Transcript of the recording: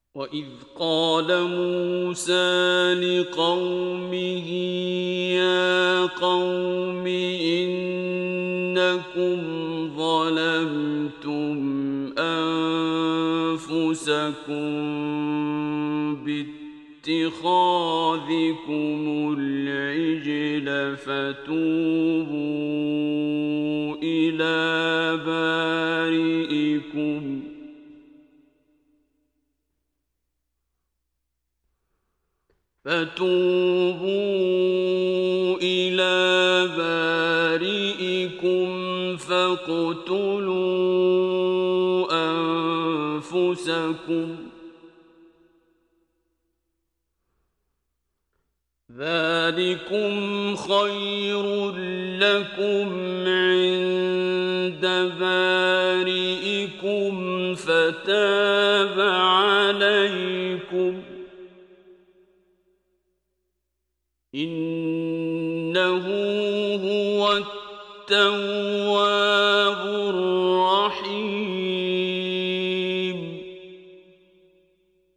وَإِذْ قَالَ مُوسَىٰ لِقَوْمِهِ يَا قَوْمِ إِنَّكُمْ ظَلَمْتُمْ أَنفُسَكُم بِاتِّخَاذِكُمُ الْعِجْلَ فَتُوبُوا إِلَىٰ بَارِئِكُمْ فَاقْتُلُوا أَنفُسَكُمْ ذَٰلِكُمْ خَيْرٌ لَّكُمْ عِندَ بَارِئِكُمْ فَتَابَ عَلَيْكُمْ ۖ إِنَّهُ هُوَ التَّوَّابُ الرَّحِيمُ.